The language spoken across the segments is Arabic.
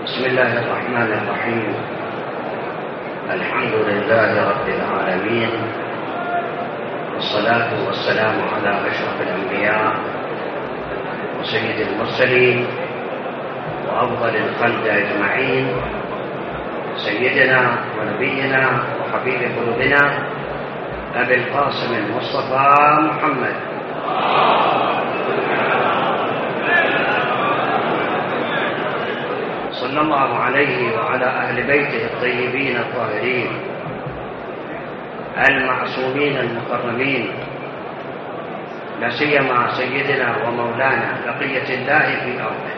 بسم الله الرحمن الرحيم. الحمد لله رب العالمين، والصلاة والسلام على أشرف الأنبياء وسيد المرسلين وأفضل الخلق أجمعين، سيدنا ونبينا وحبيب قلوبنا أبي القاسم المصطفى محمد صلى الله عليه وعلى أهل بيته الطيبين الطاهرين المعصومين المكرمين، لا سيما سيدنا ومولانا بقية الله في أرضه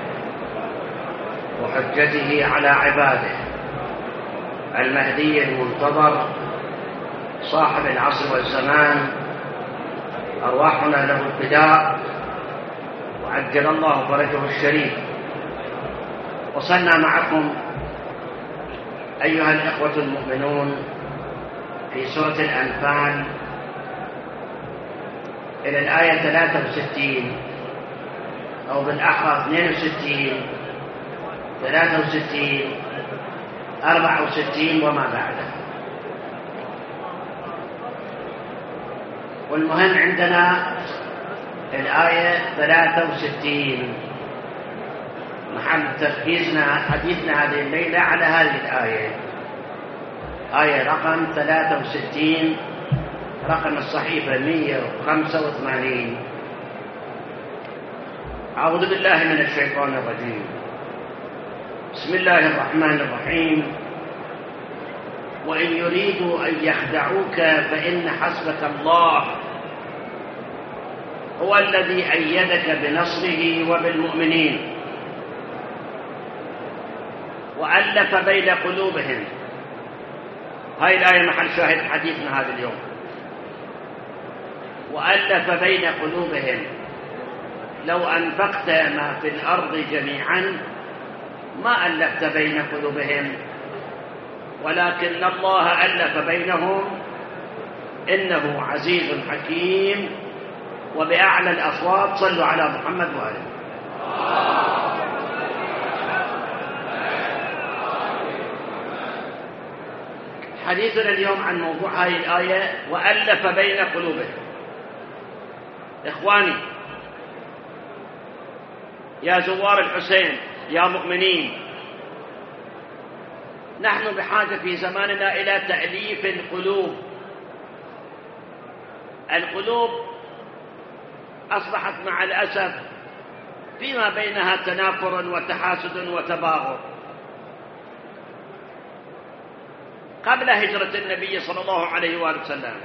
وحجته على عباده، المهدي المنتظر صاحب العصر والزمان، أرواحنا له الفداء وعجل الله فرجه الشريف. وصلنا معكم أيها الإخوة المؤمنون في سورة الأنفال إلى الآية 63 أو بالأحرى 62 63 64 وما بعده. والمهم عندنا الآية 63 محل تركيزنا حديثنا هذه الليلة على هذه الآية، آية رقم 63 رقم الصحيفة 185. أعوذ بالله من الشيطان الرجيم. بسم الله الرحمن الرحيم. وإن يريدوا أن يخدعوك فإن حسبك الله هو الذي أيدك بنصره وبالمؤمنين وألف بين قلوبهم. هاي الآية محل شاهد حديثنا هذا اليوم. وألف بين قلوبهم، لو أنفقت ما في الأرض جميعا ما ألفت بين قلوبهم ولكن الله ألف بينهم إنه عزيز حكيم. وبأعلى الأصوات صلوا على محمد وآله. حديثنا اليوم عن موضوع هذه الآية وألف بين قلوبهم. إخواني يا زوار الحسين يا مؤمنين، نحن بحاجة في زماننا إلى تأليف القلوب. القلوب أصبحت مع الأسف فيما بينها تنافر وتحاسد وتباغض. قبل هجرة النبي صلى الله عليه وآله وسلم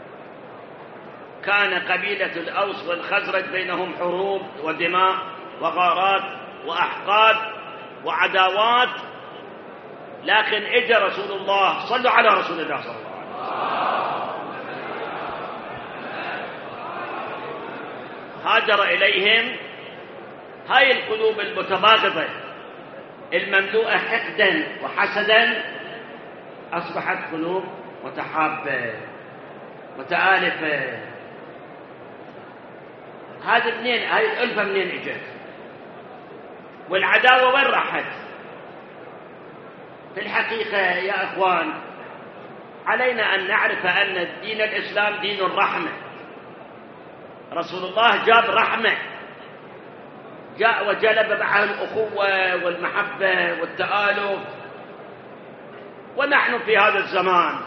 كان قبيلة الأوس والخزرج بينهم حروب ودماء وغارات وأحقاد وعداوات، لكن اجى رسول الله، صلوا على رسول الله صلى الله عليه وسلم، هاجر إليهم. هاي القلوب المتباغضة المملوءة حقدا وحسدا أصبحت قلوب متحابة متآلفة. هذه الألفة منين اجت؟ والعداوة وين راحت؟ في الحقيقة يا أخوان علينا أن نعرف أن دين الإسلام دين الرحمة. رسول الله جاب رحمة، جاء وجلب معه الأخوة والمحبة والتآلف. ونحن في هذا الزمان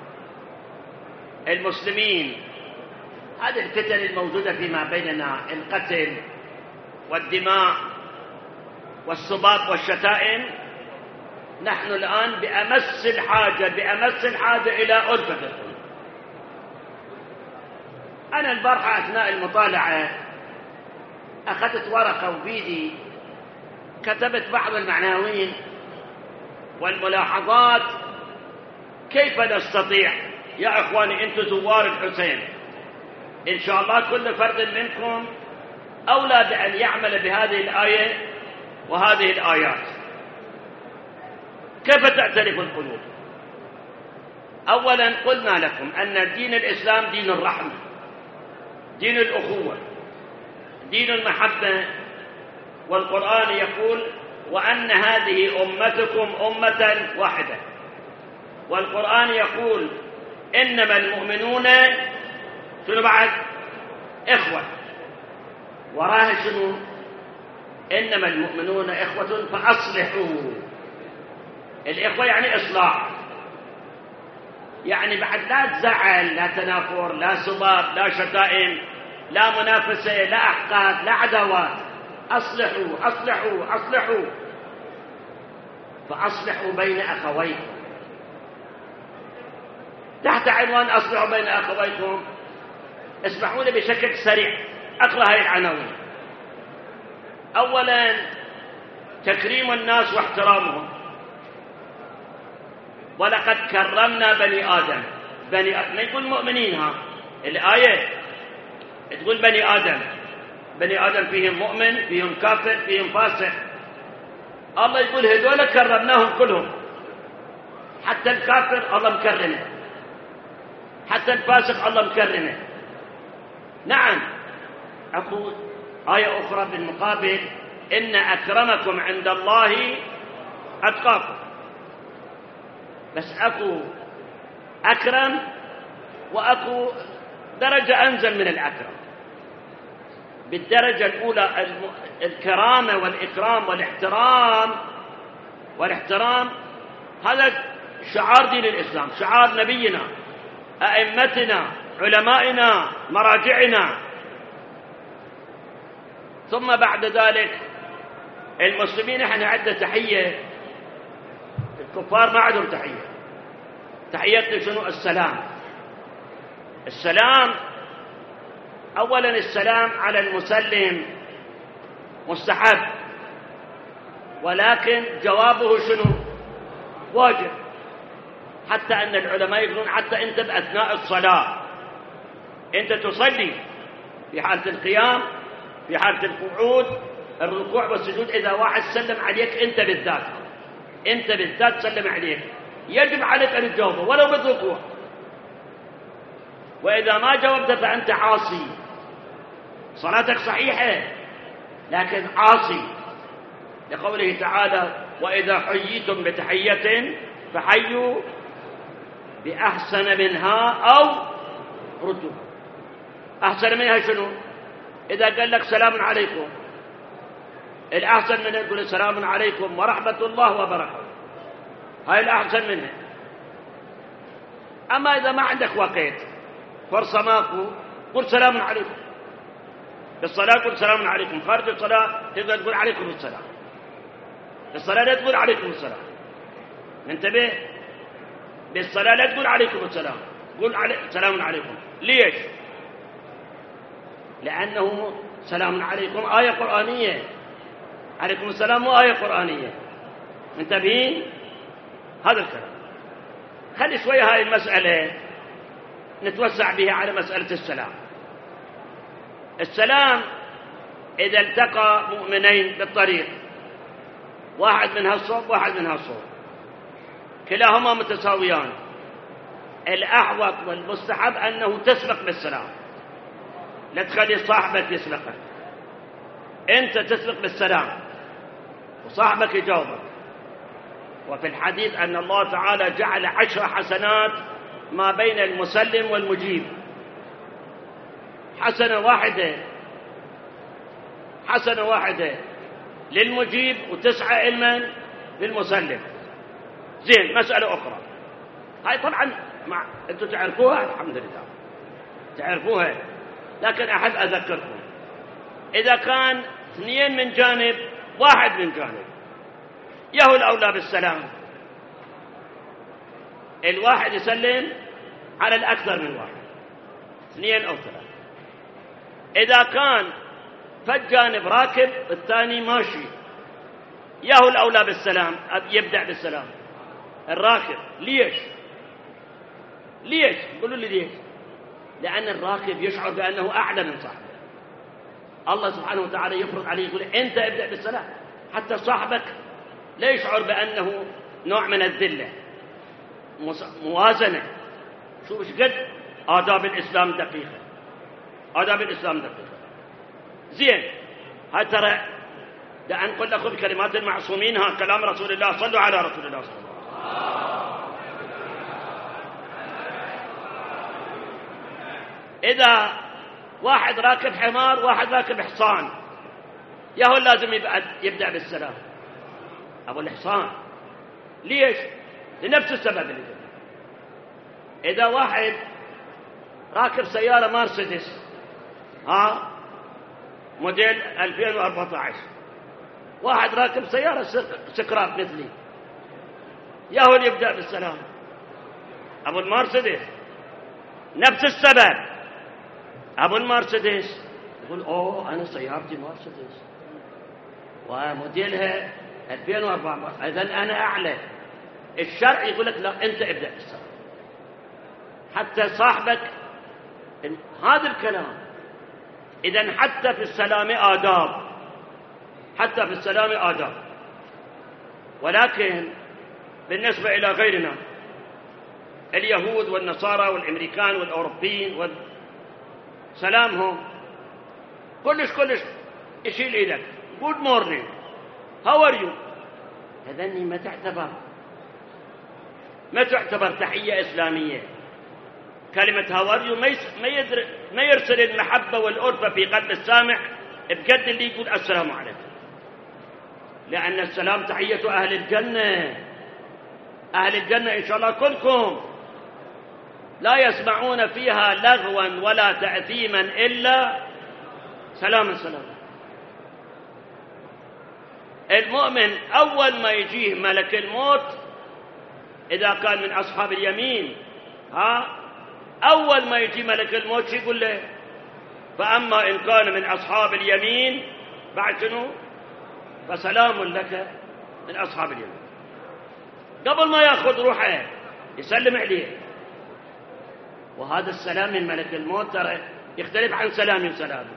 المسلمين هذه الفتن الموجودة فيما بيننا، القتل والدماء والسباب والشتائم، نحن الآن بأمس الحاجة إلى ألفة القلوب. أنا البارحة أثناء المطالعة أخذت ورقة وبيدي كتبت بعض المعناوين والملاحظات. كيف نستطيع يا أخواني أنتم زوار الحسين، إن شاء الله كل فرد منكم أولى بأن يعمل بهذه الآية وهذه الآيات. كيف تعترف القلوب؟ أولا قلنا لكم أن دين الإسلام دين الرحمة، دين الأخوة، دين المحبة. والقرآن يقول وأن هذه أمتكم أمة واحدة. والقرآن يقول إنما المؤمنون شنو بعد؟ إخوة. وراها شنو؟ إنما المؤمنون إخوة فأصلحوا. الإخوة يعني إصلاح، يعني بعد لا تزعل، لا تنافر، لا سباب، لا شتائم، لا منافسة، لا أحقاد، لا عداوات. أصلحوا أصلحوا أصلحوا، فأصلحوا بين أخويكم. تحت عنوان أصلحوا بين أخويكم اسمحوا لي بشكل سريع أقرأ هذه العناوين. أولا تكريم الناس واحترامهم. ولقد كرمنا بني آدم. بني آدم ما يقول مؤمنين، ها الآية تقول بني آدم. بني آدم فيهم مؤمن، فيهم كافر، فيهم فاسق. الله يقول هذول كرمناهم كلهم، حتى الكافر الله مكرمه، حتى الفاسق الله مكرمه. نعم. أقول آية أخرى بالمقابل إن أكرمكم عند الله أتقاكم. بس أكو أكرم وأكو درجة أنزل من الأكرم. بالدرجة الأولى الكرامة والإكرام والاحترام هذا شعار دين الإسلام، شعار نبينا، أئمتنا، علمائنا، مراجعنا. ثم بعد ذلك المسلمين احنا عندنا تحية، الكفار ما عندهم تحية. تحيتنا شنو؟ السلام. السلام أولا السلام على المسلم مستحب، ولكن جوابه شنو؟ واجب. حتى أن العلماء يقولون حتى أنت بأثناء الصلاة أنت تصلي في حالة القيام، في حالة القعود، الركوع والسجود، إذا واحد سلم عليك أنت بالذات سلم عليك، يجب عليك أن تجاوبه ولو بالركوع. وإذا ما جاوبت فأنت عاصي. صلاتك صحيحة لكن عاصي، لقوله تعالى وإذا حييتم بتحية فحيوا بأحسن منها أو ردوها. أحسن منها شنو؟ إذا قال لك سلام عليكم، الأحسن منها يقول سلام عليكم ورحمة الله وبركاته، هاي الأحسن منها. أما إذا ما عندك وقت، فرصة ماكو، قل سلام عليكم. بالصلاة قل سلام عليكم، خارج الصلاة تقدر تقول عليكم السلام. بالصلاة لا تقول عليكم السلام، انتبه. بالصلاة لا تقول عليكم السلام، قل سلام عليكم. ليش؟ لأنه سلام عليكم آية قرآنية، عليكم السلام مو آية قرآنية. منتبهين؟ هذا الكلام. خلي شوية هاي المسألة نتوسع بها على مسألة السلام. السلام إذا التقى مؤمنين بالطريق، واحد من هالصوب واحد من هالصوب، كلاهما متساويان، الأحوط والمستحب أنه تسبق بالسلام، لا تخلي صاحبك يسبقك، أنت تسبق بالسلام وصاحبك يجاوبك. وفي الحديث أن الله تعالى جعل 10 حسنات ما بين المسلم والمجيب. حسنة واحدة للمجيب و9 علما للمسلم. زين، مسألة أخرى هاي طبعا أنتم تعرفوها الحمد لله تعرفوها، لكن أحب أذكركم. إذا كان 2 من جانب 1 من جانب، يهو الأولى بالسلام، الواحد يسلم على الأكثر من واحد، 2 أو 3. إذا كان فالجانب راكب الثاني ماشي، يهو الأولى بالسلام، يبدأ بالسلام الراكب. ليش؟ قولوا لي ليش؟ لأن الراكب يشعر بأنه أعلى من صاحبه. الله سبحانه وتعالى يفرض عليه يقول أنت ابدأ بالسلام، حتى صاحبك لا يشعر بأنه نوع من الذلة. موازنة. شوف قد آداب الإسلام دقيقة، آداب الإسلام دقيقة. زين، هاي ترى ده أنقل لكم كلمات المعصومين، ها كلام رسول الله، صلوا على رسول الله صلى الله عليه وسلم. إذا واحد راكب حمار واحد راكب حصان، ياهو لازم يبدأ بالسلام أبو الحصان. ليش؟ لنفس السبب اللي جدا. إذا واحد راكب سيارة مرسيدس موديل 2014، واحد راكب سيارة سكراب مثلي، ياهو يبدأ بالسلام أبو المرسيدس. نفس السبب، أبو المرسيدس يقول أوه أنا سيارتي مرسيدس وموديلها 2014، إذن أنا أعلى. الشرع يقول لك لا، أنت ابدأ بالسلام. حتى صاحبك هذا الكلام. إذن حتى في السلام آداب، حتى في السلام آداب. ولكن بالنسبة إلى غيرنا اليهود والنصارى والأمريكان والأوروبيين سلامهم كلش يشيل إيدك good morning how are you. هذني ما تعتبر تحية إسلامية. كلمة how are you ما يرسل المحبة والألفة في قلب السامع بقد اللي يقول السلام عليكم، لأن السلام تحية أهل الجنة. أهل الجنة إن شاء الله كلكم لا يسمعون فيها لغوا ولا تأثيما إلا سلاما سلاما. المؤمن أول ما يجيه ملك الموت إذا كان من أصحاب اليمين أول ما يجي ملك الموت شو يقول له؟ فأما إن كان من أصحاب اليمين بعد شنو؟ فسلام لك من أصحاب اليمين. قبل ما يأخذ روحه يسلم عليه. وهذا السلام من ملك الموت ترى يختلف عن سلام.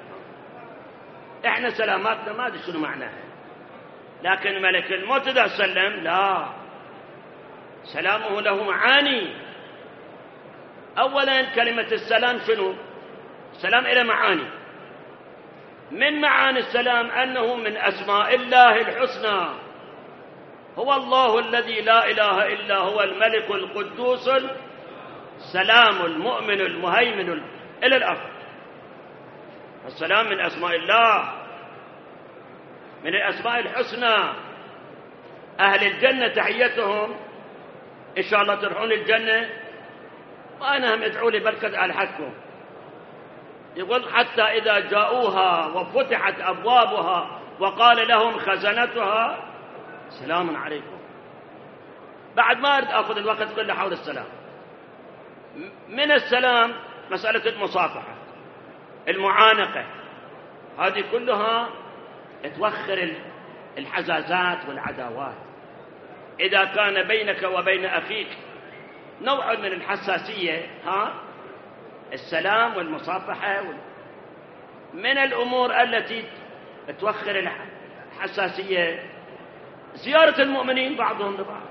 احنا سلاماتنا ما ادري شنو معناها، لكن ملك الموت اذا سلم لا، سلامه له معاني. اولا كلمة السلام شنو؟ السلام له معاني. من معاني السلام انه من اسماء الله الحسنى. هو الله الذي لا اله الا هو الملك القدوس السلام المؤمن المهيمن إلى الآخر. السلام من أسماء الله، من الأسماء الحسنى. أهل الجنة تحيتهم إن شاء الله تروحون الجنة، وأنا هم ادعوا لي بركة ألحقكم. يقول حتى إذا جاءوها وفتحت أبوابها وقال لهم خزنتها سلام عليكم. بعد ما أريد أخذ الوقت كله حول السلام. من السلام مسألة المصافحة، المعانقة، هذه كلها توخر الحزازات والعداوات. إذا كان بينك وبين أخيك نوع من الحساسية السلام والمصافحة من الأمور التي توخر الحساسية. زيارة المؤمنين بعضهم لبعض.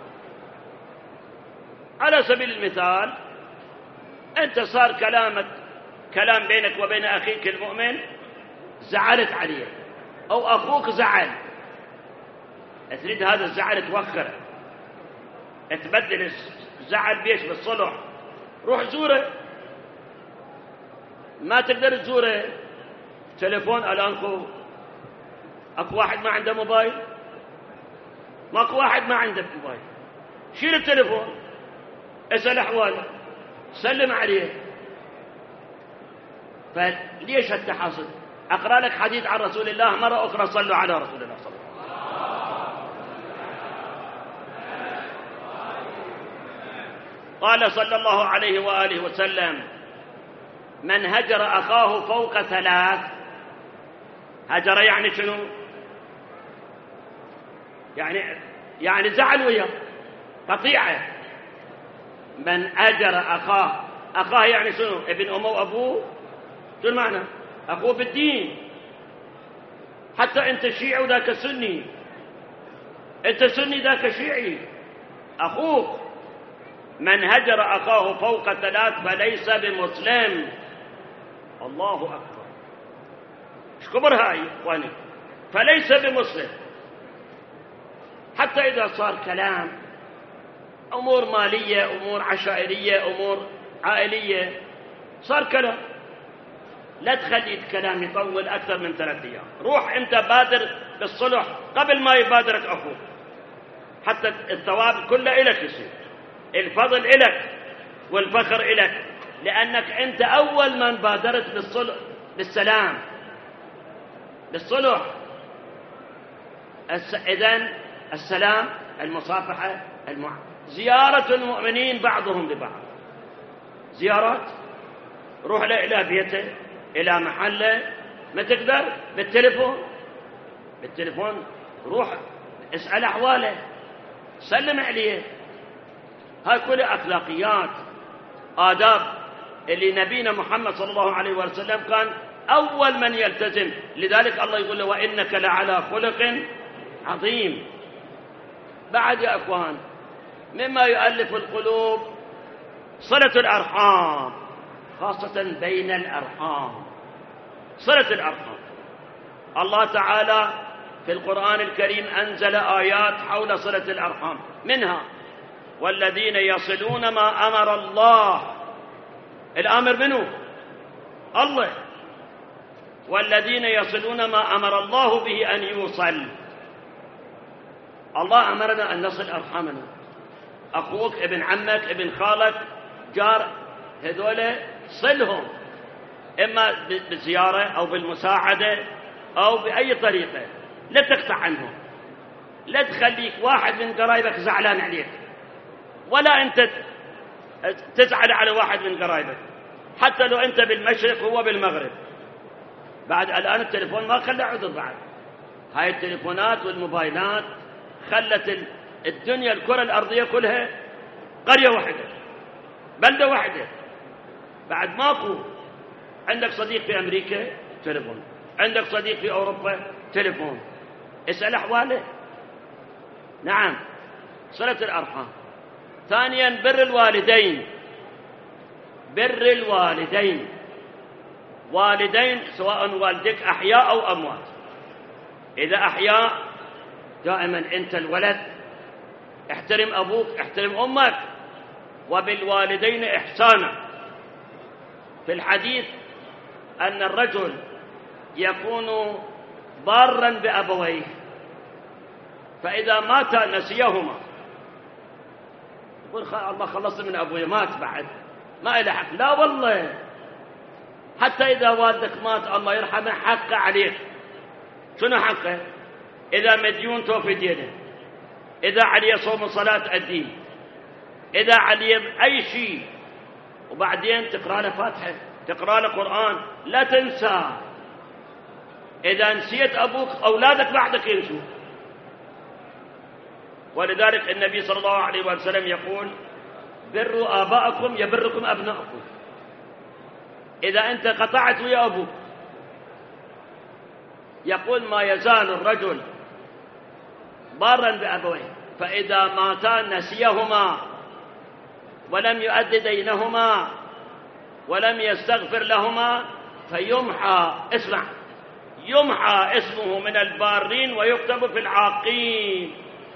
على سبيل المثال أنت صار كلام بينك وبين أخيك المؤمن، زعلت عليه أو أخوك زعل، تريد هذا الزعل توخره، تبدل الزعل بيش بالصلح، روح زوره. ما تقدر تزوره تليفون الآن أكو واحد ما عنده موبايل، ماكو واحد ما عنده موبايل، شيل التليفون اسأل أحواله سلم عليه. فليش التحاسد؟ أقرأ لك حديث عن رسول الله مرة أخرى، صلوا على رسول الله صلى الله عليه وسلم. قال صلى الله عليه وآله وسلم: من هجر أخاه فوق 3، هجر يعني شنو؟ يعني زعل وياه، قطيعة. من أجر أخاه يعني شنو؟ ابن أمه وأبوه. شو المعنى؟ أخوه بالدين. حتى أنت شيعي وذاك سني، أنت سني ذاك شيعي، أخوك. من هجر أخاه فوق 3 فليس بمسلم. الله أكبر، ايش كبر هاي إخواني؟ فليس بمسلم. حتى إذا صار كلام أمور مالية، أمور عشائرية، أمور عائلية، صار كلام، لا تخلي الكلام يطول أكثر من 3 أيام. روح أنت بادر بالصلح قبل ما يبادرك أخوك، حتى الثواب كله إلك يصير، الفضل إلك والفخر إلك، لأنك أنت أول من بادرت بالصلح، بالسلام، بالصلح. إذن السلام، المصافحة، زيارة المؤمنين بعضهم لبعض، زيارات، روح له إلى بيته، إلى محله، ما تقدر بالتليفون روح اسأل أحواله، سلم عليه. هاي كلها أخلاقيات، آداب اللي نبينا محمد صلى الله عليه وسلم كان أول من يلتزم. لذلك الله يقول له وإنك لعلى خلق عظيم. بعد يا أخوان، مما يؤلف القلوب صلة الأرحام، خاصة بين الأرحام، صلة الأرحام. الله تعالى في القرآن الكريم أنزل آيات حول صلة الأرحام، منها والذين يصلون ما أمر الله، الآمر منه الله، والذين يصلون ما أمر الله به أن يوصل. الله أمرنا أن نصل أرحامنا، أخوك، ابن عمك، ابن خالك، جار، هذول صلهم، إما بالزيارة أو بالمساعدة أو بأي طريقة، لا تقطع عنهم، لا تخليك واحد من قرايبك زعلان عليك، ولا أنت تزعل على واحد من قرايبك، حتى لو أنت بالمشرق هو بالمغرب. بعد الآن التليفون ما خلى عذر، بعد هاي التليفونات والموبايلات خلت الدنيا، الكرة الأرضية كلها قرية واحدة، بلدة واحدة. بعد ماكو عندك صديق في أمريكا، تليفون، عندك صديق في أوروبا، تليفون، اسأل أحواله. نعم، صلة الأرحام. ثانيا بر الوالدين، بر الوالدين، والدين سواء والدك أحياء أو أموات. إذا أحياء دائما أنت الولد احترم أبوك، احترم أمك، وبالوالدين إحسانا. في الحديث أن الرجل يكون بارا بأبويه، فإذا مات نسيهما، يقول الله خلصت من أبوي، مات بعد ما إله حق. لا والله، حتى إذا والدك مات الله يرحمه حقه عليك. شنو حقه؟ إذا مديون توفي دينه، إذا عليه صوم صلاة أديه، إذا عليه أي شيء، وبعدين تقرأ له فاتحة، تقرأ له قرآن، لا تنسى. إذا نسيت أبوك أولادك بعدك ينسوا. ولذلك النبي صلى الله عليه وسلم يقول بروا آباءكم يبركم أبناءكم. إذا أنت قطعت ويا أبوك، يقول ما يزال الرجل بارا بأبويه، فإذا ماتا نسيهما ولم يؤد دينهما ولم يستغفر لهما فيمحى، اسمع، يمحى اسمه من البارين ويكتب في العاقين.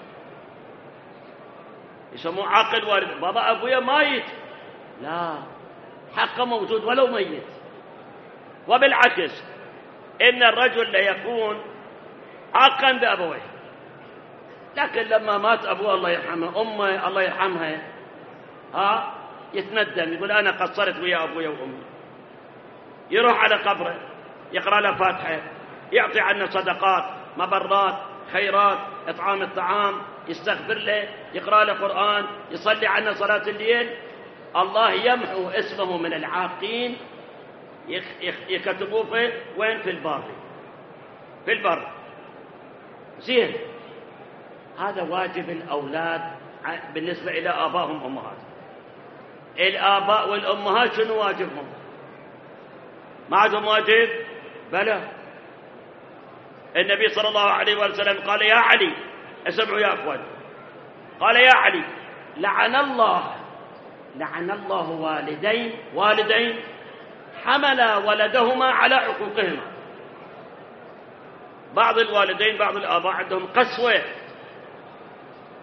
يسموه عاقل والد. بابا أبويا ميت، لا، حقه موجود ولو ميت. وبالعكس إن الرجل ليكون عاقا بأبويه، لكن لما مات أبوه الله يرحمه، أمه الله يرحمها، يتندم، يقول أنا قصرت ويا أبويا وأمي. يروح على قبره، يقرأ له فاتحة، يعطي عنه صدقات، مبرات، خيرات، إطعام الطعام، يستغفر له، يقرأ له قرآن، يصلي عنه صلاة الليل. الله يمحو اسمه من العاقين، يكتبوه في وين؟ في البر، في البر. زين، هذا واجب الأولاد بالنسبة إلى آبائهم وأمهاتهم. الآباء والأمهات شنو واجبهم؟ ما عندهم واجب؟ بلى. النبي صلى الله عليه وسلم قال يا علي، اسمعوا يا أخوان، قال يا علي لعن الله والدين حملا ولدهما على عقوقهما. بعض الوالدين، بعض الآباء عندهم قسوة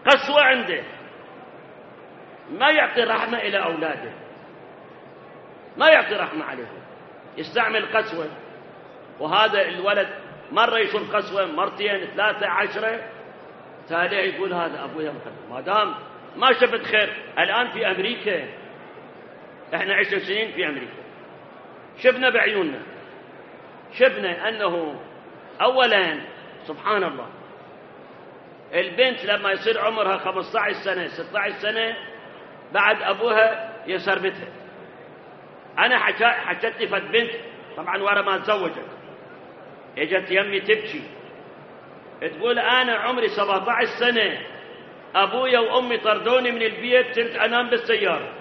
قسوة عنده، ما يعطي رحمة إلى أولاده، ما يعطي رحمة عليهم، يستعمل قسوة. وهذا الولد مرة يشوف قسوة، مرتين، 3، 10، تالي يقول هذا أبويا مخلف. ما دام ما شفت خير. الآن في أمريكا، احنا 10 سنين في أمريكا، شفنا بعيوننا، شفنا أنه أولا سبحان الله البنت لما يصير عمرها 15 سنة 16 سنة بعد أبوها يسربتها. أنا حكت لي فد بنت طبعا ورا ما تزوجت، اجت يمي تبكي تقول أنا عمري 17 سنة أبويا وأمي طردوني من البيت، صرت أنام بالسيارة.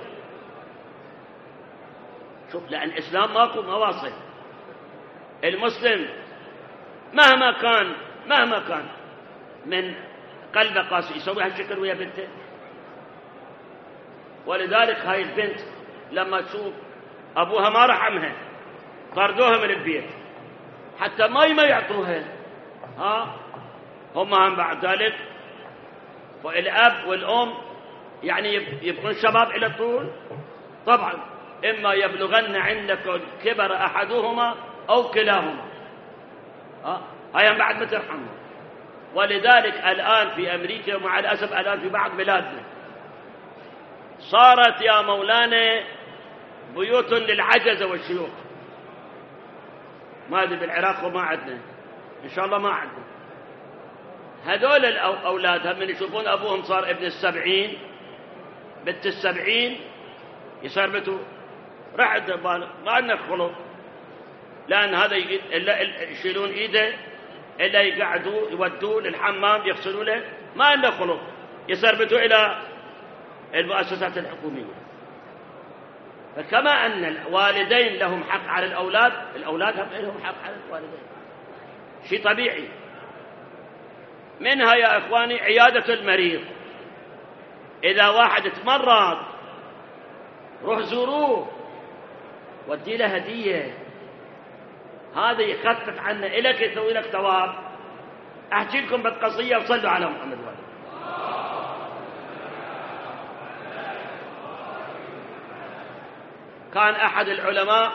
شوف، لأن الإسلام ماكو مواصل. المسلم مهما كان من قلبه قاسي يسوي هالشكل ويا بنته. ولذلك هاي البنت لما تشوف أبوها ما رحمها، طردوها من البيت، حتى ما يعطوها، هم بعد ذلك. والأب والأم يعني يبقون شباب إلى طول. طبعا إما يبلغن عندك الكبر أحدهما أو كلاهما، هاي بعد ما ترحمهم. ولذلك الآن في أمريكا، ومع الأسف الآن في بعض بلادنا، صارت يا مولانا بيوت للعجزة والشيوخ. ما أدري بالعراق وما عندنا، إن شاء الله ما عندنا. هذول الأولاد هم من يشوفون أبوهم صار ابن 70 بنت 70 يسربتوا، رحت ما عندنا خلق، لأن هذا يشيلون إيده إلا يقعدوا يودوه للحمام يغسلوا له، ما عنده خلق، يسربتوا إلى المؤسسات الحكومية. فكما أن الوالدين لهم حق على الأولاد، الأولاد هم لهم حق على الوالدين، شيء طبيعي. منها يا إخواني عيادة المريض. إذا واحد تمرض روح زوروه، ودي له هدية، هذا يخفف عنه، إلك يسوي لك ثواب. أحكي لكم بالقصية وصلوا على محمد وآله. كان أحد العلماء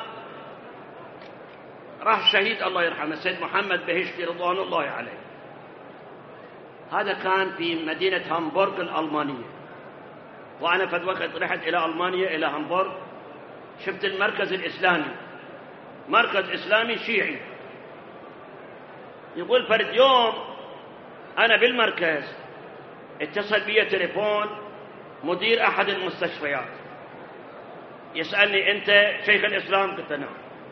راح شهيد الله يرحمه سيد محمد بهشتي رضوان الله عليه. هذا كان في مدينة هامبورغ الألمانية، وأنا في وقت رحت إلى ألمانيا إلى هامبورغ، شفت المركز الإسلامي، مركز إسلامي شيعي. يقول فرد يوم أنا بالمركز اتصل بي تليفون مدير أحد المستشفيات يسألني أنت شيخ الإسلام؟ قلت نعم.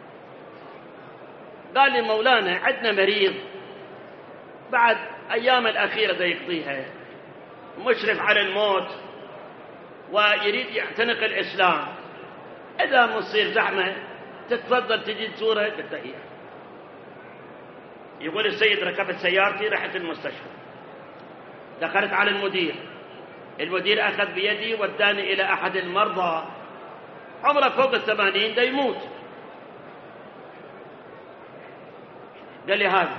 قال لي مولانا عندنا مريض بعد أيام الأخيرة ذا يقضيها، مشرف على الموت ويريد يعتنق الإسلام، إذا مصير زحمة تتفضل تجي تزوره؟ قلت إيه. يقول السيد ركبت سيارتي رحت المستشفى، دخلت على المدير أخذ بيدي وداني إلى أحد المرضى عمره فوق 80 دا يموت. قال لي هذا،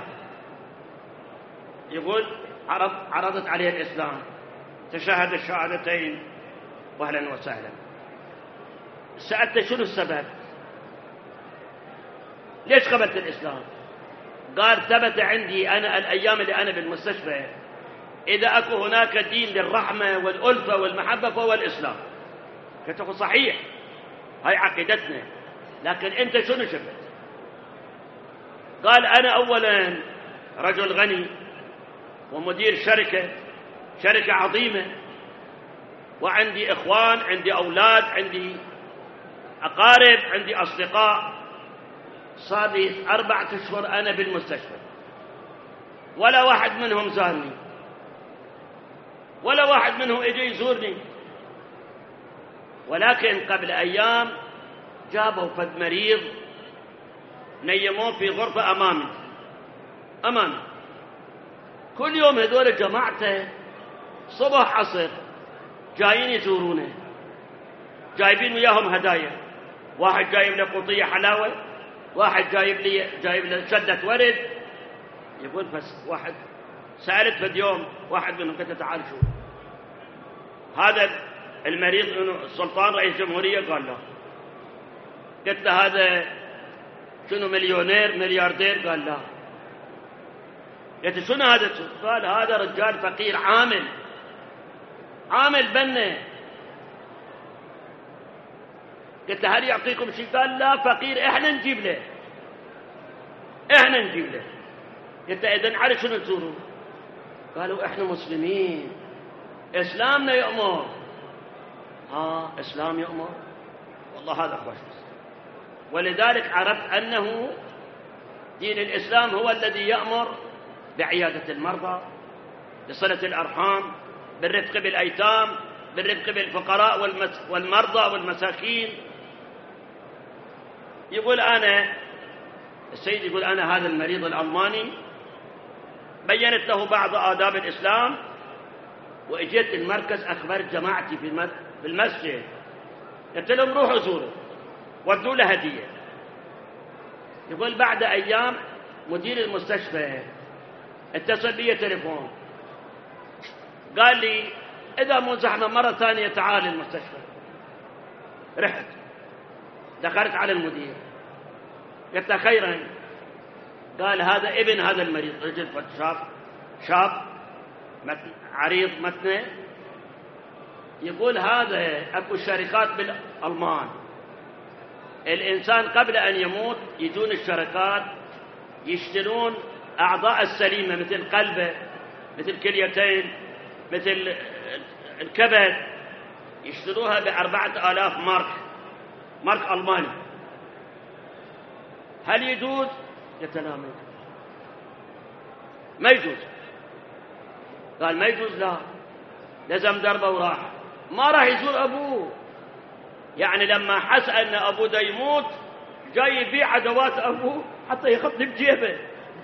يقول عرضت عليه الإسلام، تشهد الشهادتين وأهلا وسهلا. سألت شنو السبب؟ ليش قبلت الإسلام؟ قال ثبت عندي أنا الأيام اللي أنا بالمستشفى إذا أكو هناك دين للرحمة والألفة والمحبة فهو الإسلام. قلت له صحيح، هاي عقيدتنا، لكن أنت شنو شفت؟ قال أنا أولا رجل غني ومدير شركة عظيمة، وعندي إخوان، عندي أولاد، عندي أقارب، عندي أصدقاء. صار لي 4 أشهر أنا بالمستشفى، ولا واحد منهم زارني، ولا واحد منهم اجى يزورني. ولكن قبل أيام جابوا فد مريض نيموه في غرفة أمامي. كل يوم هذول جماعته صبح عصر جايين يزورونه، جايبين وياهم هدايا، واحد جايب له قطية حلاوة، واحد جايب له شدة ورد. يقول بس واحد سألت في اليوم واحد منهم، قلت تعال شوف، هذا المريض السلطان رئيس جمهورية؟ قال لا. قلت له هذا شنو مليونير ملياردير؟ قال لا. قلت شنو هذا؟ قال هذا رجال فقير عامل بنه. قلت له هل يعطيكم شيء؟ قال لا، فقير احنا نجيب له. قلت له اذا على شنو تزورون؟ قالوا احنا مسلمين، اسلامنا يأمر. اسلام يأمر؟ والله هذا خوش. ولذلك عرفت انه دين الاسلام هو الذي يأمر بعيادة المرضى، بصلة الارحام، بالرفق بالايتام، بالرفق بالفقراء والمرضى والمساكين. يقول السيد يقول أنا هذا المريض الألماني بينت له بعض آداب الإسلام، وإجيت المركز أخبرت جماعتي في المسجد، قلت لهم روحوا زوروا، ودوا له هدية. يقول بعد أيام مدير المستشفى اتصل بي تليفون، قال لي إذا مو زحمة مرة ثانية تعال المستشفى. رحت دخلت على المدير، قلت له خيرا. قال هذا ابن هذا المريض، رجل شاب عريض متنه. يقول هذا أكو شركات بالألمان، الإنسان قبل أن يموت يجون الشركات يشترون أعضاء السليمة مثل قلبه، مثل كليتين، مثل الكبد، يشتروها ب4,000 مارك ألماني. هل يجوز؟ قلت لا ما يجوز. قال ما يجوز؟ لا، لزم دربه وراح، ما راح يزور أبوه. يعني لما حس أن أبوه دا يموت جاي يبيع أدوات أبوه حتى يخطي بجيبه.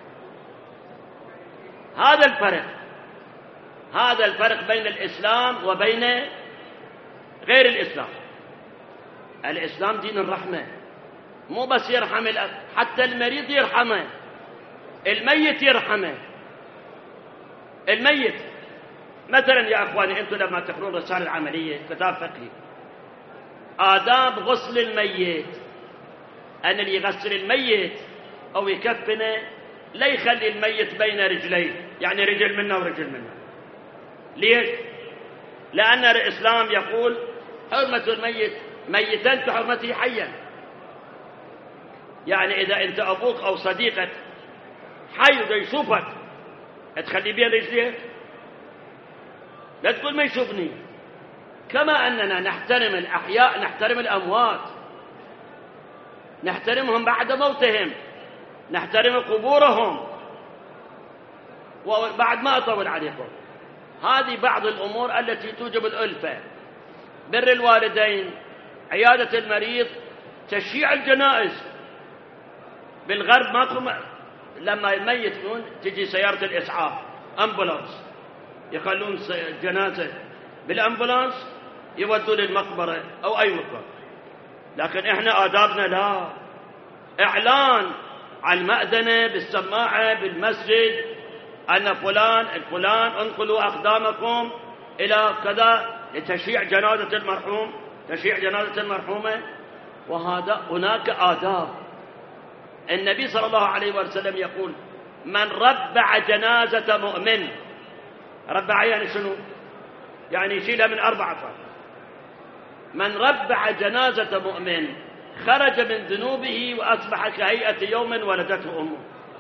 هذا الفرق بين الإسلام وبين غير الإسلام. الإسلام دين الرحمة، مو بس يرحم حتى المريض يرحمه، الميت يرحمه. الميت مثلا يا أخواني، أنتم لما تقرون رسالة عملية كتاب فقهي آداب غسل الميت، أن اللي يغسل الميت أو يكفنه لا يخلي الميت بين رجليه، يعني رجل منه ورجل منه. ليش؟ لأن الإسلام يقول حرمة الميت ميتا كحرمته حيا. يعني إذا أنت أبوك أو صديقك حي وده يشوفك تخلي بين رجليك؟ لا تقول ما يشوفني. كما أننا نحترم الأحياء نحترم الأموات، نحترمهم بعد موتهم، نحترم قبورهم. وبعد ما أطول عليكم، هذه بعض الأمور التي توجب الألفة: بر الوالدين، عيادة المريض، تشييع الجنائز. بالغرب ماكو لما الميت يكون تجي سيارة الإسعاف أمبولانس، يخلون جنازة بالأمبولانس يودوا للمقبرة أو أي مقبرة. لكن إحنا آدابنا لا، إعلان على المأذنة بالسماعة بالمسجد أن فلان الفلان انقلوا أقدامكم إلى كذا لتشييع جنازة المرحوم، تشييع جنازة المرحومة. وهذا هناك آداب. النبي صلى الله عليه وسلم يقول: من ربع جنازة مؤمن، ربع يعني شنو؟ يعني يشيلها من 4 أطراف. من ربع جنازة مؤمن خرج من ذنوبه وأصبح كهيئة يوم ولدته أمه.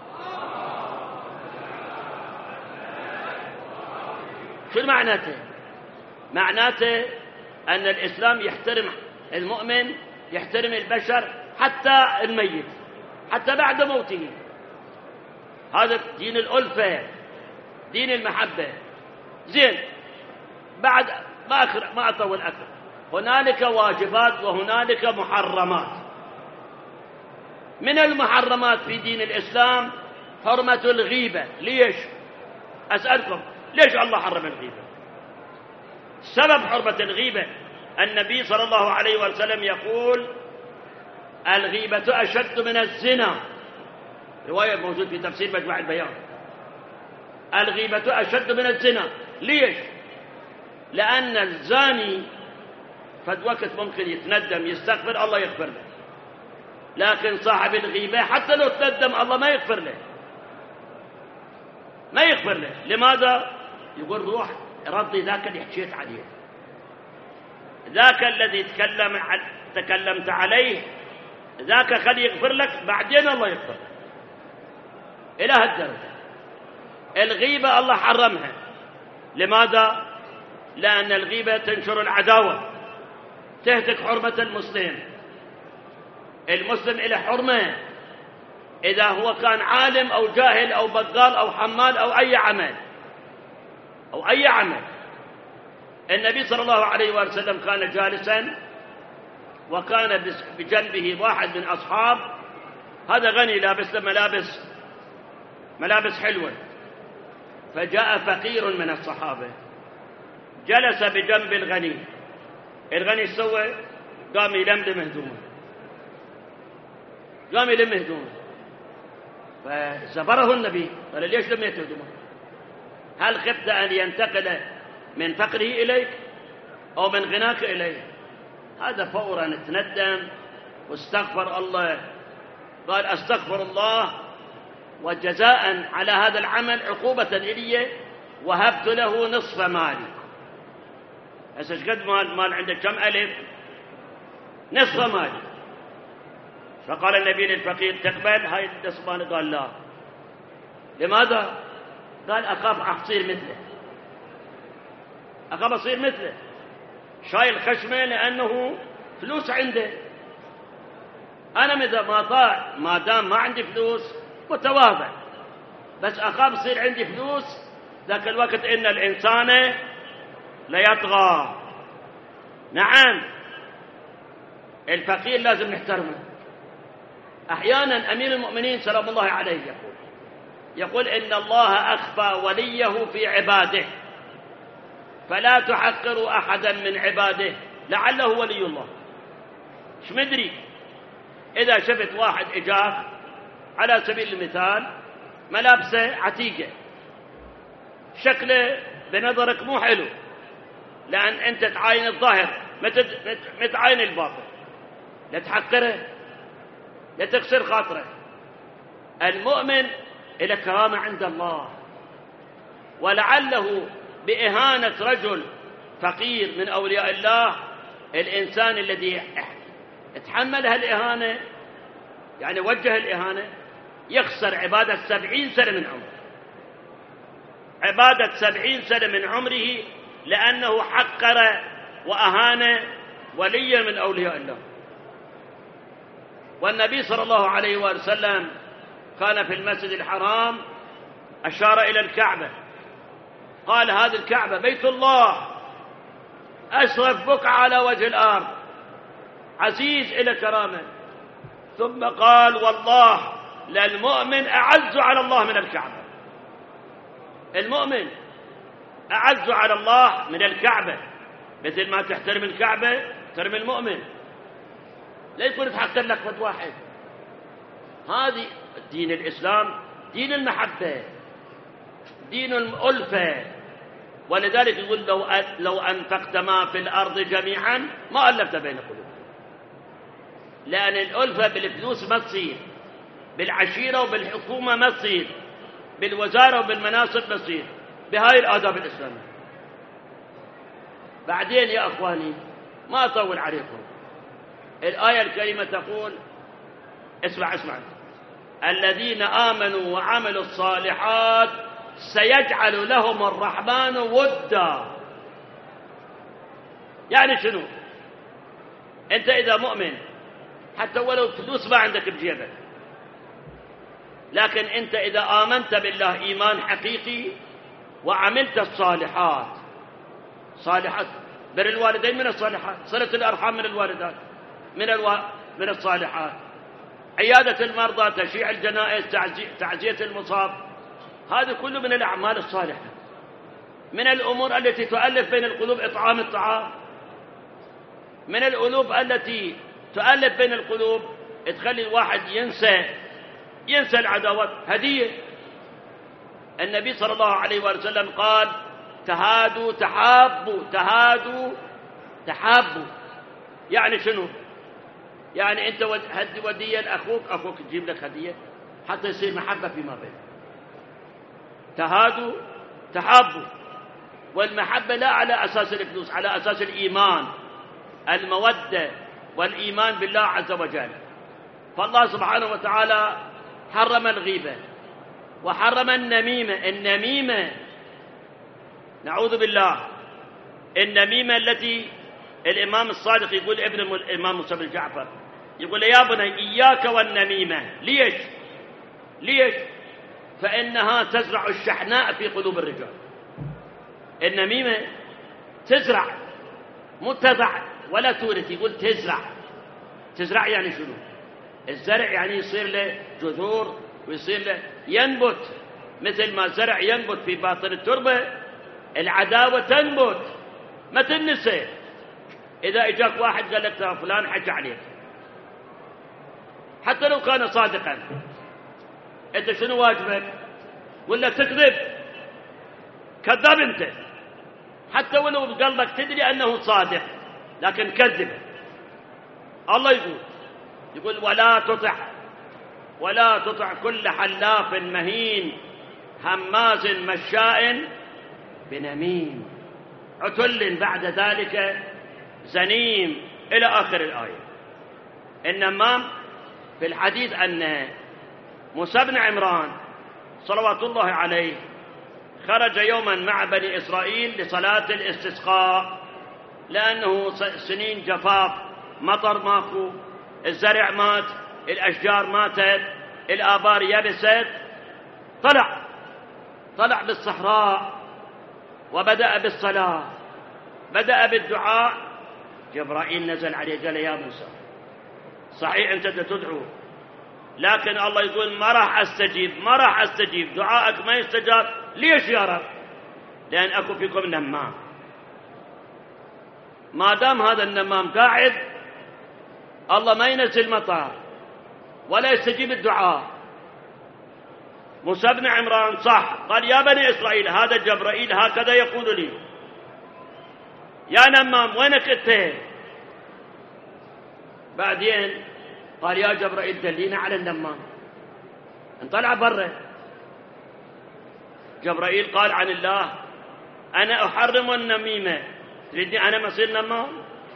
شو معناته؟ معناته أن الإسلام يحترم المؤمن، يحترم البشر، حتى الميت، حتى بعد موته. هذا دين الألفة، دين المحبة. زين، بعد ما أطول أكثر، هنالك واجبات وهنالك محرمات. من المحرمات في دين الإسلام حرمة الغيبة. ليش؟ أسألكم، ليش الله حرم الغيبة؟ سبب حرمة الغيبة النبي صلى الله عليه وسلم يقول: الغيبة أشد من الزنا. رواية موجود في تفسير مجمع البيان. الغيبة أشد من الزنا. ليش؟ لأن الزاني فد وقت ممكن يتندم يستغفر الله يغفر له، لكن صاحب الغيبة حتى لو تندم الله ما يغفر له، ما يغفر له. لماذا؟ يقول روح ردي ذاك اللي حكيت عليه، ذاك الذي تكلمت عليه، ذاك خلي يغفر لك بعدين الله يغفر لك. إلى هالدرجة الغيبة الله حرمها. لماذا؟ لأن الغيبة تنشر العداوة، تهتك حرمة المسلم. المسلم إلى حرمة إذا هو كان عالم أو جاهل أو بقال أو حمال أو أي عمل أو أي عمل. النبي صلى الله عليه وسلم كان جالسا وكان بجنبه واحد من أصحاب، هذا غني لابس ملابس حلوة، فجاء فقير من الصحابة جلس بجنب الغني. الغني سوى قام يلملم هدومه، قام يلم هدومه، فزبره النبي قال ليش لميت هدومه؟ هل خفت أن ينتقل من فقره إليك أو من غناك إليه؟ هذا فورا تندم واستغفر الله، قال أستغفر الله وجزاء على هذا العمل عقوبة إلي وهبت له نصف مالي. هسه ايش قد مال عندك؟ كم ألف؟ نصف مالي. فقال النبي للفقير تقبل هاي النصف مالي؟ قال لا. لماذا؟ قال أخاف أصير مثله، أخاف أصير مثله، شايل خشمه لأنه فلوس عنده. أنا ما دام ما عندي فلوس متواضع، بس أخاف يصير عندي فلوس ذاك الوقت إن الإنسان ليطغى. نعم الفقير لازم نحترمه. أحيانا أمير المؤمنين سلام الله عليه يقول إن الله أخفى وليه في عباده، فلا تحقروا أحدا من عباده لعله ولي الله. ايش مدري إذا شفت واحد إجاك على سبيل المثال ملابسه عتيقة، شكله بنظرك مو حلو، لأن أنت تعاين الظاهر ما تعاين الباطن، لا تحقره لا تكسر خاطره. المؤمن إلى كرامة عند الله، ولعله بإهانة رجل فقير من أولياء الله الإنسان الذي اتحمل هالإهانة يعني وجه الإهانة يخسر عبادة 70 سنة من عمره، عبادة 70 سنة من عمره، لأنه حقر وأهان وليا من أولياء الله. والنبي صلى الله عليه وسلم كان في المسجد الحرام أشار إلى الكعبة، قال هذه الكعبة بيت الله أشرف بقعة على وجه الأرض، عزيز إلى كرامة. ثم قال والله للمؤمن أعز على الله من الكعبة، المؤمن أعز على الله من الكعبة. مثل ما تحترم الكعبة تحترم المؤمن، لا يكون تحقر لك فد واحد. هذه دين الإسلام دين المحبة، دين الألفة. ولذلك يقول لو أنفقت ما في الأرض جميعا ما ألفت بين قلوب، لأن الألفة بالفلوس ما تصير، بالعشيرة وبالحكومة ما تصير، بالوزارة وبالمناصب ما تصير، بهاي الآداب الإسلامية. بعدين يا أخواني ما أطول عليكم، الآية الكريمة تقول اسمع الذين آمنوا وعملوا الصالحات سيجعل لهم الرحمن ودا. يعني شنو؟ أنت إذا مؤمن حتى ولو فلوس ما عندك بجيبك، لكن أنت إذا آمنت بالله إيمان حقيقي وعملت الصالحات، صالحات بر الوالدين من الصالحات، صلة الأرحام من الوالدات من الصالحات، عيادة المرضى، تشييع الجنائز، تعزية المصاب، هذا كله من الأعمال الصالحة. من الأمور التي تؤلف بين القلوب إطعام الطعام، من القلوب التي تؤلف بين القلوب تخلي الواحد ينسى العداوات، هدية. النبي صلى الله عليه وسلم قال تهادوا تحابوا، تهادوا تحابوا. يعني شنو؟ يعني أنت هدي ودية لأخوك، أخوك تجيب لك هدية حتى يصير محبة فيما بينك. تهادوا تحابوا. والمحبة لا على أساس الفلوس، على أساس الإيمان، المودة والإيمان بالله عز وجل. فالله سبحانه وتعالى حرم الغيبة وحرم النميمة. النميمة نعوذ بالله، النميمة التي الإمام الصادق يقول ابن الإمام موسى بن جعفر، يقول يا بني إياك والنميمة. ليش؟ ليش؟ فإنها تزرع الشحناء في قلوب الرجال. النميمة تزرع، مو تضع ولا تورث، يقول تزرع. تزرع يعني شنو؟ الزرع يعني يصير له جذور ويصير له ينبت، مثل ما الزرع ينبت في باطن التربة، العداوة تنبت ما تنسى. إذا إجاك واحد قال لك ترى فلان حكى عليك، حتى لو كان صادقا، أنت شنو واجبك؟ ولا تكذب؟ كذاب أنت، حتى ولو بقلبك تدري أنه صادق لكن كذب. الله يقول ولا تطع كل حلاف مهين هماز مشاء بنميم عتل بعد ذلك زنيم، إلى آخر الآية. النمام في الحديث أن موسى بن عمران صلوات الله عليه خرج يوما مع بني إسرائيل لصلاة الاستسقاء، لأنه سنين جفاف، مطر ماكو، الزرع مات، الأشجار ماتت، الآبار يبست. طلع بالصحراء وبدأ بالصلاة، بدأ بالدعاء. جبرائيل نزل عليه قال يا موسى صحيح أنت تدعو، لكن الله يقول ما راح أستجيب، دعائك ما يستجاب. ليش يا رب؟ لأن أكو فيكم نمام. ما دام هذا النمام قاعد، الله ما ينزل مطر ولا يستجيب الدعاء. موسى بن عمران صح قال يا بني إسرائيل هذا جبرائيل هكذا يقول لي، يا نمام وينك أنت؟ بعدين قال يا جبرائيل دلينا على النمام. انطلع برا. جبرائيل قال عن الله أنا أحرم النميمة، تريدني أنا مصير نمام؟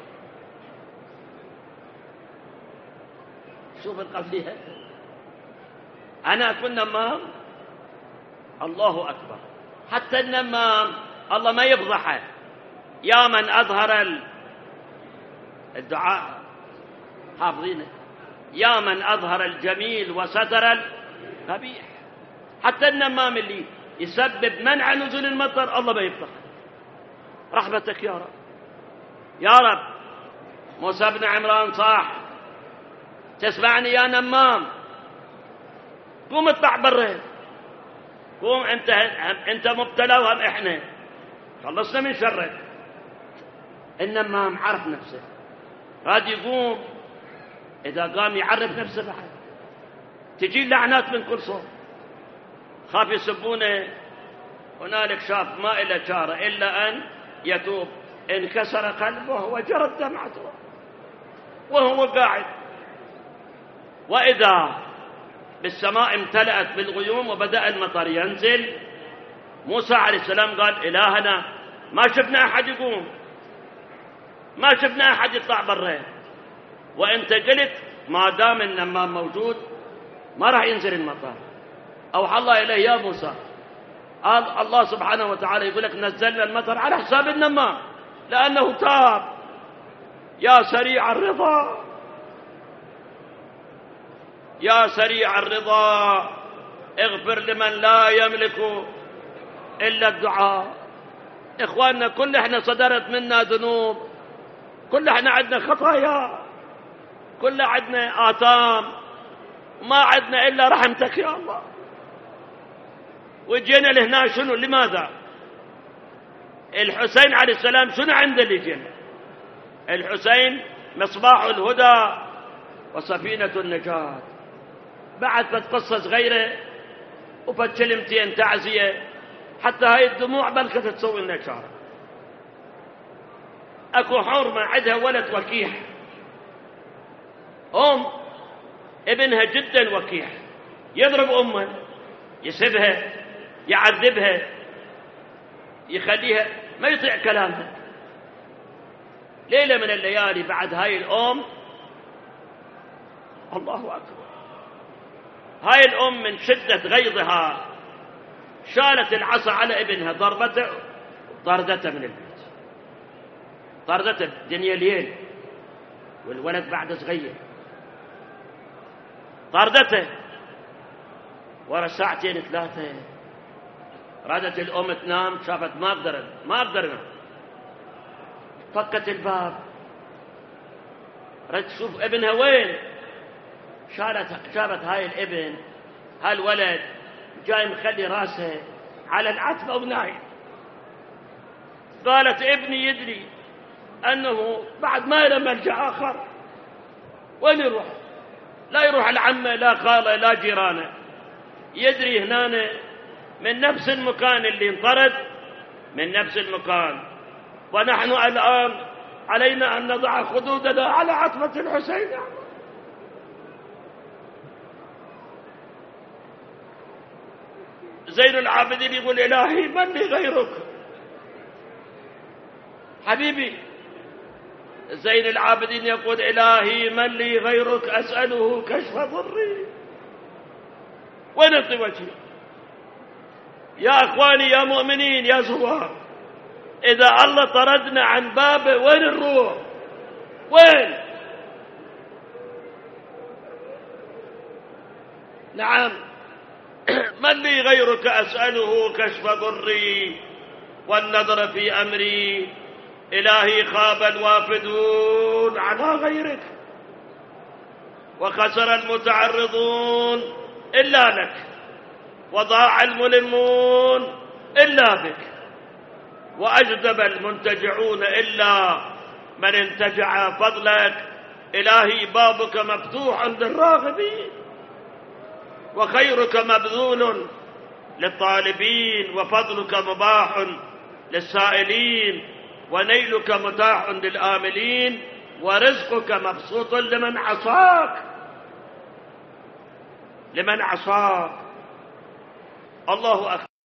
شوف القضية، أنا أكون نمام؟ الله أكبر. حتى النمام الله ما يفضحه. يا من أظهر الدعاء حافظينه، يا من أظهر الجميل وستر القبيح. حتى النمام اللي يسبب منع نزول المطر الله ما يفضحه. رحمتك يا رب، يا رب. موسى بن عمران صح، تسمعني يا نمام؟ قوم اطلع برا، قوم انت مبتلى وهم احنا، خلصنا من شرك. النمام عرف نفسه، راد يقوم. اذا قام يعرف نفسه بعد تجي اللعنات من كل صوب. خاف يسبونه، هنالك شاف ما إلا شارة إلا أن يتوب، انكسر قلبه وجرت دمعته وهو قاعد. وإذا بالسماء امتلأت بالغيوم وبدأ المطر ينزل، موسى عليه السلام قال إلهنا ما شفنا أحد يقوم، ما شفنا أحد يطلع برا، وأنت قلت ما دام النمام موجود ما راح ينزل المطر. أوحى الله إليه يا موسى، قال الله سبحانه وتعالى يقول لك نزلنا المطر على حساب النمام لأنه تاب. يا سريع الرضا، يا سريع الرضا، اغفر لمن لا يملك إلا الدعاء. إخواننا كل احنا صدرت منا ذنوب، كل احنا عندنا خطايا، كل عندنا آثام، ما عندنا إلا رحمتك يا الله. وجينا لهنا شنو؟ لماذا؟ الحسين عليه السلام شنو عنده اللي جينا؟ الحسين مصباح الهدى وسفينة النجاة. بعد فت قصة صغيرة وفت كلمتين تعزية حتى هاي الدموع بلكة تسوي لنا شارة. اكو حرمة عندها ولد وكيح، ابنها جدا وكيح، يضرب امه، يسبها، يعذبها، يخليها ما يطيع كلامها. ليلة من الليالي بعد هاي الام، الله اكبر، هاي الام من شدة غيظها شالت العصا على ابنها، ضربته، طردته من البيت، طردته الدنيا ليل والولد بعد صغير، طردته. ورا ساعتين ثلاثة رادت الأم تنام، شافت ما أقدر أنام، فكت الباب، ردت تشوف ابنها وين، شافت هاي الابن، هالولد جاي مخلي راسه على العتبة ونايم. قالت ابني يدري أنه بعد ما له ملجأ آخر، وين يروح؟ لا يروح العمة، لا خالة، لا جيرانه، يدري هنا من نفس المكان اللي انطرد، من نفس المكان. ونحن الآن علينا أن نضع خدودنا على عتبة الحسين. زين العابدين يقول إلهي من لي غيرك. حبيبي زين العابدين يقول إلهي من لي غيرك أسأله كشف ضري. وين انت وجهي يا أخواني يا مؤمنين يا زوار؟ إذا الله طردنا عن بابه وين نروح؟ وين؟ نعم، من لي غيرك أسأله كشف ضري والنظر في أمري. إلهي خاب الوافدون على غيرك وخسر المتعرضون إلا لك وضاع الملمون إلا بك وأجدب المنتجعون إلا من انتجع فضلك. إلهي بابك مفتوح للراغبين وخيرك مبذول للطالبين وفضلك مباح للسائلين ونيلك متاح للآملين ورزقك مبسوط لمن عصاك. الله أكبر.